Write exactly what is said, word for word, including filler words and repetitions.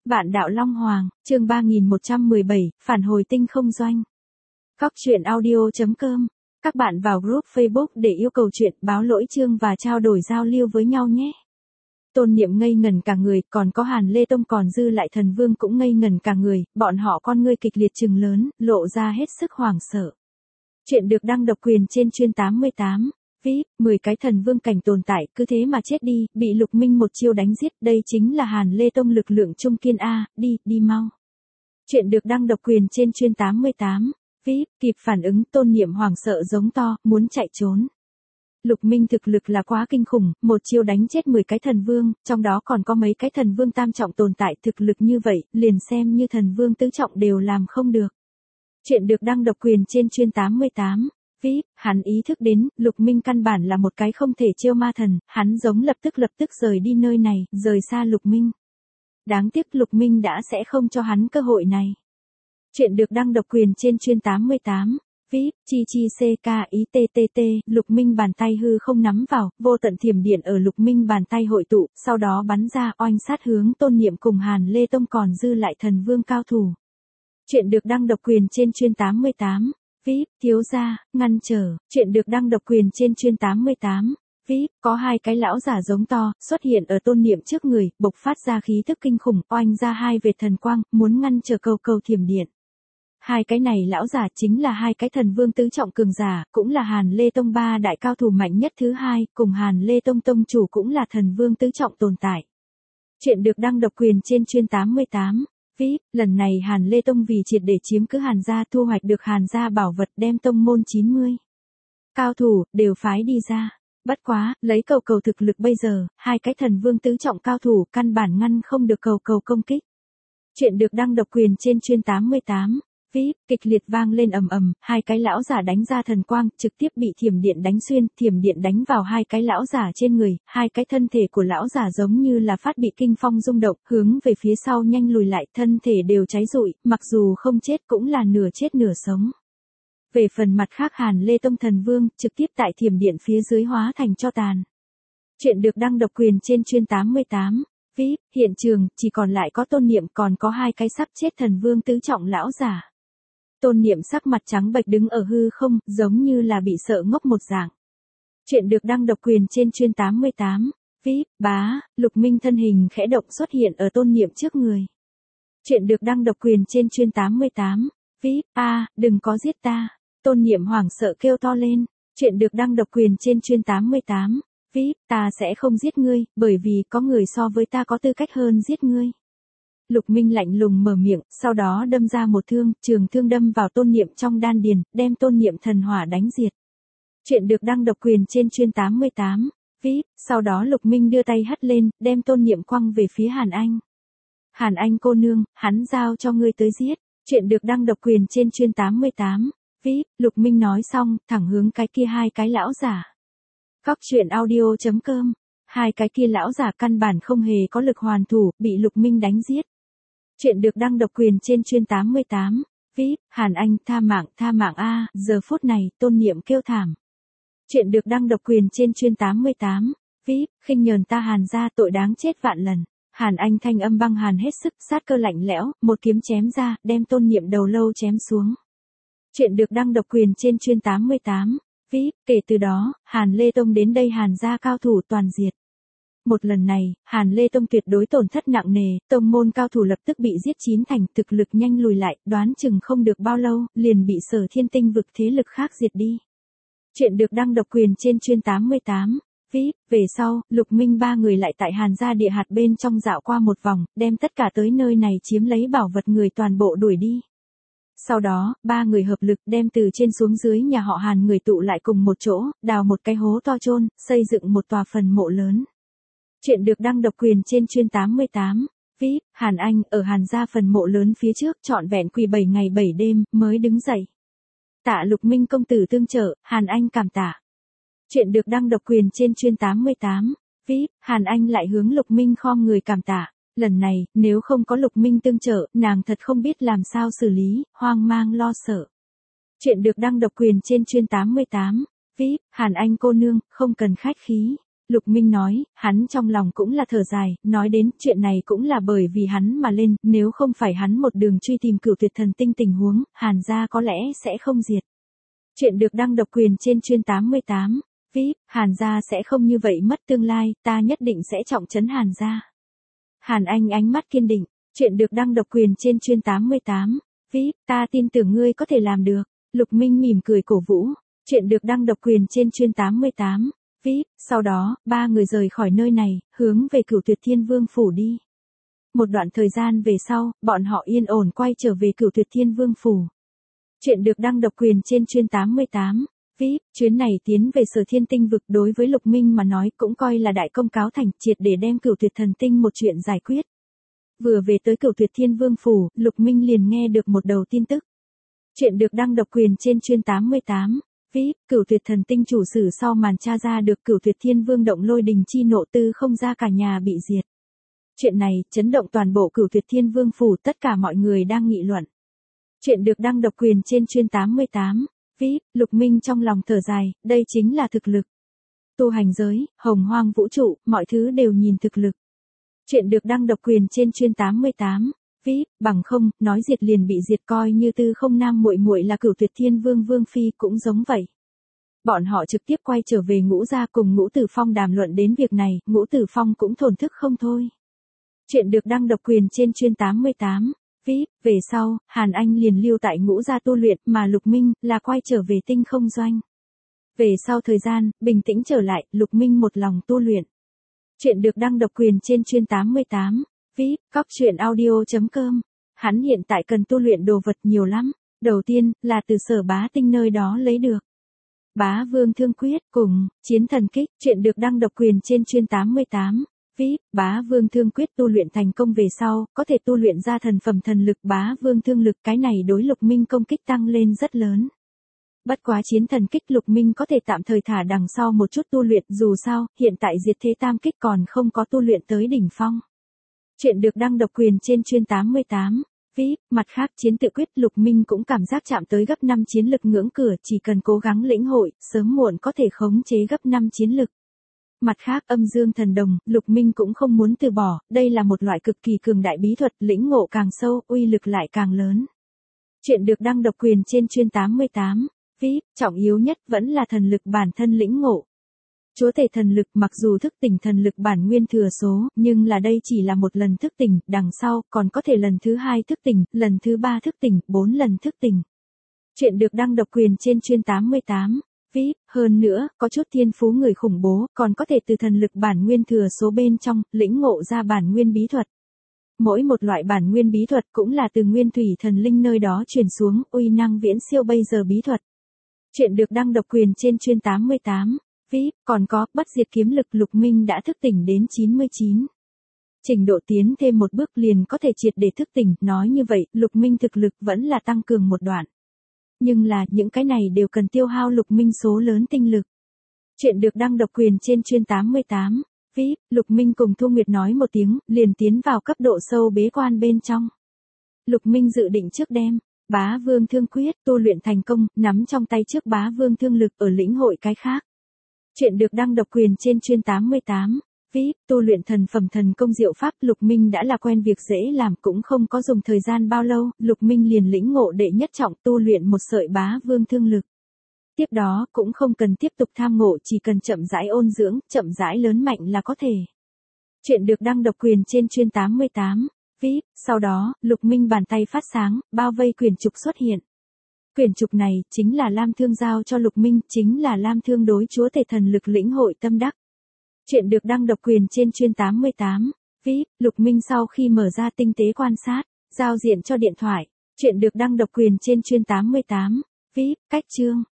Vạn đạo Long Hoàng, chương ba nghìn một trăm mười bảy, phản hồi tinh không doanh. Góc truyện audio.com. Các bạn vào group Facebook để yêu cầu chuyện, báo lỗi chương và trao đổi giao lưu với nhau nhé. Tôn Niệm ngây ngẩn cả người, còn có Hàn Lê Tông còn dư lại Thần Vương cũng ngây ngẩn cả người, bọn họ con ngươi kịch liệt trừng lớn, lộ ra hết sức hoảng sợ. Chuyện được đăng độc quyền trên chuyên tám mươi tám. vê i pê, mười cái thần vương cảnh tồn tại, cứ thế mà chết đi, bị Lục Minh một chiêu đánh giết, đây chính là Hàn Lê Tông lực lượng trung kiên a, đi, đi mau. Chuyện được đăng độc quyền trên chuyên tám mươi tám. vê i pê, kịp phản ứng, Tôn Niệm hoảng sợ giống to, muốn chạy trốn. Lục Minh thực lực là quá kinh khủng, một chiêu đánh chết mười cái thần vương, trong đó còn có mấy cái thần vương tam trọng tồn tại, thực lực như vậy, liền xem như thần vương tứ trọng đều làm không được. Chuyện được đăng độc quyền trên chuyên tám mươi tám. vê i pê, hắn ý thức đến, Lục Minh căn bản là một cái không thể trêu ma thần, hắn giống lập tức lập tức rời đi nơi này, rời xa Lục Minh. Đáng tiếc Lục Minh đã sẽ không cho hắn cơ hội này. Chuyện được đăng độc quyền trên chuyên tám mươi tám. vê i pê, chi chi ck ý ttt, Lục Minh bàn tay hư không nắm vào, vô tận thiểm điện ở Lục Minh bàn tay hội tụ, sau đó bắn ra oanh sát hướng Tôn Niệm cùng Hàn Lê Tông còn dư lại thần vương cao thủ. Chuyện được đăng độc quyền trên chuyên tám mươi tám. vê i pê, thiếu gia, ngăn trở, chuyện được đăng độc quyền trên chuyên tám mươi tám. vê i pê, có hai cái lão giả giống to, xuất hiện ở Tôn Niệm trước người, bộc phát ra khí thức kinh khủng, oanh ra hai vệt thần quang, muốn ngăn trở cầu cầu thiểm điện. Hai cái này lão giả chính là hai cái thần vương tứ trọng cường giả, cũng là Hàn Lê Tông ba đại cao thủ mạnh nhất thứ hai, cùng Hàn Lê Tông tông chủ cũng là thần vương tứ trọng tồn tại. Chuyện được đăng độc quyền trên chuyên tám mươi tám. vê i pê, lần này Hàn Lê Tông vì triệt để chiếm cứ Hàn gia thu hoạch được Hàn gia bảo vật đem tông môn chín mươi cao thủ, đều phái đi ra. Bất quá, lấy cầu cầu thực lực bây giờ, hai cái thần vương tứ trọng cao thủ căn bản ngăn không được cầu cầu công kích. Chuyện được đăng độc quyền trên chuyên tám mươi tám. vê i pê, kịch liệt vang lên ầm ầm, hai cái lão giả đánh ra thần quang, trực tiếp bị thiểm điện đánh xuyên, thiểm điện đánh vào hai cái lão giả trên người, hai cái thân thể của lão giả giống như là phát bị kinh phong rung động, hướng về phía sau nhanh lùi lại, thân thể đều cháy rụi, mặc dù không chết cũng là nửa chết nửa sống. Về phần mặt khác Hàn Lê Tông thần vương, trực tiếp tại thiểm điện phía dưới hóa thành tro tàn. Chuyện được đăng độc quyền trên chuyên tám mươi tám. vê i pê, hiện trường, chỉ còn lại có Tôn Niệm còn có hai cái sắp chết thần vương tứ trọng lão giả. Tôn Niệm sắc mặt trắng bệch đứng ở hư không, giống như là bị sợ ngốc một dạng. Chuyện được đăng độc quyền trên chuyên tám mươi tám. vê i pê, bá, Lục Minh thân hình khẽ động xuất hiện ở Tôn Niệm trước người. Chuyện được đăng độc quyền trên chuyên tám mươi tám. vê i pê, a, đừng có giết ta. Tôn Niệm hoảng sợ kêu to lên. Chuyện được đăng độc quyền trên chuyên tám mươi tám. vê i pê, ta sẽ không giết ngươi, bởi vì có người so với ta có tư cách hơn giết ngươi. Lục Minh lạnh lùng mở miệng, sau đó đâm ra một thương, trường thương đâm vào Tôn Niệm trong đan điền, đem Tôn Niệm thần hỏa đánh diệt. Chuyện được đăng độc quyền trên chuyên tám mươi tám. vê i pê, sau đó Lục Minh đưa tay hất lên, đem Tôn Niệm quăng về phía Hàn Anh. Hàn Anh cô nương, hắn giao cho ngươi tới giết. Chuyện được đăng độc quyền trên chuyên tám mươi tám. vê i pê, Lục Minh nói xong, thẳng hướng cái kia hai cái lão giả. Góc truyện audio.com. Hai cái kia lão giả căn bản không hề có lực hoàn thủ, bị Lục Minh đánh giết. Chuyện được đăng độc quyền trên chuyên tám mươi tám. vê i pê, Hàn Anh tha mạng, tha mạng a, giờ phút này, Tôn Niệm kêu thảm. Chuyện được đăng độc quyền trên chuyên tám mươi tám. vê i pê, khinh nhờn ta Hàn gia tội đáng chết vạn lần. Hàn Anh thanh âm băng hàn hết sức, sát cơ lạnh lẽo, một kiếm chém ra, đem Tôn Niệm đầu lâu chém xuống. Chuyện được đăng độc quyền trên chuyên tám mươi tám. vê i pê, kể từ đó, Hàn Lê Tông đến đây Hàn gia cao thủ toàn diệt. Một lần này, Hàn Lê Tông tuyệt đối tổn thất nặng nề, tông môn cao thủ lập tức bị giết chín thành, thực lực nhanh lùi lại, đoán chừng không được bao lâu, liền bị Sở Thiên Tinh vực thế lực khác diệt đi. Chuyện được đăng độc quyền trên chuyên tám mươi tám. vê i pê, về sau, Lục Minh ba người lại tại Hàn gia địa hạt bên trong dạo qua một vòng, đem tất cả tới nơi này chiếm lấy bảo vật người toàn bộ đuổi đi. Sau đó, ba người hợp lực đem từ trên xuống dưới nhà họ Hàn người tụ lại cùng một chỗ, đào một cái hố to chôn, xây dựng một tòa phần mộ lớn. Chuyện được đăng độc quyền trên chuyên tám mươi tám. vê i pê, Hàn Anh ở Hàn gia phần mộ lớn phía trước trọn vẹn quỳ bảy ngày bảy đêm, mới đứng dậy. Tạ Lục Minh công tử tương trợ, Hàn Anh cảm tạ. Chuyện được đăng độc quyền trên chuyên tám mươi tám. vê i pê, Hàn Anh lại hướng Lục Minh khom người cảm tạ. Lần này, nếu không có Lục Minh tương trợ, nàng thật không biết làm sao xử lý, hoang mang lo sợ. Chuyện được đăng độc quyền trên chuyên tám mươi tám. vê i pê, Hàn Anh cô nương, không cần khách khí. Lục Minh nói, hắn trong lòng cũng là thở dài, nói đến chuyện này cũng là bởi vì hắn mà lên, nếu không phải hắn một đường truy tìm cửu tuyệt thần tinh tình huống, Hàn gia có lẽ sẽ không diệt. Chuyện được đăng độc quyền trên chuyên tám mươi tám. vê i pê, Hàn gia sẽ không như vậy mất tương lai, ta nhất định sẽ trọng trấn Hàn gia. Hàn Anh ánh mắt kiên định, chuyện được đăng độc quyền trên chuyên tám mươi tám. vê i pê, ta tin tưởng ngươi có thể làm được. Lục Minh mỉm cười cổ vũ, chuyện được đăng độc quyền trên chuyên tám mươi tám. vê i pê, sau đó, ba người rời khỏi nơi này, hướng về Cửu Tuyệt Thiên Vương phủ đi. Một đoạn thời gian về sau, bọn họ yên ổn quay trở về Cửu Tuyệt Thiên Vương phủ. Chuyện được đăng độc quyền trên chuyên tám mươi tám. vê i pê, chuyến này tiến về Sở Thiên Tinh vực đối với Lục Minh mà nói cũng coi là đại công cáo thành, triệt để đem Cửu Tuyệt Thần Tinh một chuyện giải quyết. Vừa về tới Cửu Tuyệt Thiên Vương phủ, Lục Minh liền nghe được một đầu tin tức. Chuyện được đăng độc quyền trên chuyên tám mươi tám. vê i pê, Cửu Tuyệt Thần Tinh chủ sử sau màn tra ra được Cửu Tuyệt Thiên Vương động lôi đình chi nộ tư không ra cả nhà bị diệt. Chuyện này chấn động toàn bộ Cửu Tuyệt Thiên Vương phủ, tất cả mọi người đang nghị luận. Chuyện được đăng độc quyền trên chuyên tám mươi tám. vê i pê, Lục Minh trong lòng thở dài, đây chính là thực lực. Tu hành giới, hồng hoang vũ trụ, mọi thứ đều nhìn thực lực. Chuyện được đăng độc quyền trên chuyên tám mươi tám. vê i pê, bằng không, nói diệt liền bị diệt, coi như tư không nam muội muội là Cửu Tuyệt Thiên Vương Vương phi cũng giống vậy. Bọn họ trực tiếp quay trở về Ngũ gia cùng Ngũ Tử Phong đàm luận đến việc này, Ngũ Tử Phong cũng thổn thức không thôi. Chuyện được đăng độc quyền trên chuyên tám mươi tám. vê i pê, về sau, Hàn Anh liền lưu tại Ngũ gia tu luyện, mà Lục Minh là quay trở về tinh không doanh. Về sau thời gian, bình tĩnh trở lại, Lục Minh một lòng tu luyện. Chuyện được đăng độc quyền trên chuyên tám mươi tám. vê i pê, cóc truyện audio chấm com. Hắn hiện tại cần tu luyện đồ vật nhiều lắm. Đầu tiên, là từ Sở Bá Tinh nơi đó lấy được Bá Vương Thương Quyết, cùng Chiến Thần Kích. Chuyện được đăng độc quyền trên chuyên tám mươi tám. vê i pê, Bá Vương Thương Quyết tu luyện thành công về sau, có thể tu luyện ra thần phẩm thần lực Bá Vương Thương Lực, cái này đối Lục Minh công kích tăng lên rất lớn. Bất quá Chiến Thần Kích Lục Minh có thể tạm thời thả đằng sau một chút tu luyện, dù sao, hiện tại Diệt Thế Tam Kích còn không có tu luyện tới đỉnh phong. Chuyện được đăng độc quyền trên chuyên tám mươi tám. vê i pê, mặt khác Chiến Tự Quyết Lục Minh cũng cảm giác chạm tới gấp năm chiến lực ngưỡng cửa, chỉ cần cố gắng lĩnh hội, sớm muộn có thể khống chế gấp năm chiến lực. Mặt khác Âm Dương Thần Đồng, Lục Minh cũng không muốn từ bỏ, đây là một loại cực kỳ cường đại bí thuật, lĩnh ngộ càng sâu, uy lực lại càng lớn. Chuyện được đăng độc quyền trên chuyên tám mươi tám. vê i pê, trọng yếu nhất vẫn là thần lực bản thân lĩnh ngộ. Chúa tể thần lực mặc dù thức tỉnh thần lực bản nguyên thừa số, nhưng là đây chỉ là một lần thức tỉnh, đằng sau còn có thể lần thứ hai thức tỉnh, lần thứ ba thức tỉnh, bốn lần thức tỉnh. Chuyện được đăng độc quyền trên chuyên tám mươi tám. vê i pê, hơn nữa, có chút thiên phú người khủng bố, còn có thể từ thần lực bản nguyên thừa số bên trong, lĩnh ngộ ra bản nguyên bí thuật. Mỗi một loại bản nguyên bí thuật cũng là từ nguyên thủy thần linh nơi đó truyền xuống, uy năng viễn siêu bây giờ bí thuật. Chuyện được đăng độc quyền trên chuyên tám mươi tám. vê i pê, còn có, bất diệt kiếm lực Lục Minh đã thức tỉnh đến chín mươi chín. Trình độ tiến thêm một bước liền có thể triệt để thức tỉnh, nói như vậy, Lục Minh thực lực vẫn là tăng cường một đoạn. Nhưng là, những cái này đều cần tiêu hao Lục Minh số lớn tinh lực. Chuyện được đăng độc quyền trên chuyên tám mươi tám. vê i pê, Lục Minh cùng Thu Nguyệt nói một tiếng, liền tiến vào cấp độ sâu bế quan bên trong. Lục Minh dự định trước đem Bá Vương Thương Quyết tu luyện thành công, nắm trong tay trước Bá Vương Thương Lực ở lĩnh hội cái khác. Chuyện được đăng độc quyền trên chuyên tám mươi tám. vê i pê, tu luyện thần phẩm thần công diệu pháp, Lục Minh đã là quen việc dễ làm, cũng không có dùng thời gian bao lâu, Lục Minh liền lĩnh ngộ đệ nhất trọng, tu luyện một sợi Bá Vương Thương Lực. Tiếp đó, cũng không cần tiếp tục tham ngộ, chỉ cần chậm rãi ôn dưỡng, chậm rãi lớn mạnh là có thể. Chuyện được đăng độc quyền trên chuyên tám mươi tám. vê i pê, sau đó, Lục Minh bàn tay phát sáng, bao vây quyển trục xuất hiện. Quyển trục này, chính là Lam Thương giao cho Lục Minh, chính là Lam Thương đối chúa tể thần lực lĩnh hội tâm đắc. Chuyện được đăng độc quyền trên chuyên tám mươi tám. vê i pê, Lục Minh sau khi mở ra tinh tế quan sát, giao diện cho điện thoại. Chuyện được đăng độc quyền trên chuyên tám mươi tám. vê i pê, cách chương.